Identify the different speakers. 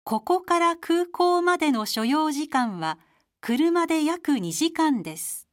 Speaker 1: ここから空港までの所要時間は車で約2時間です。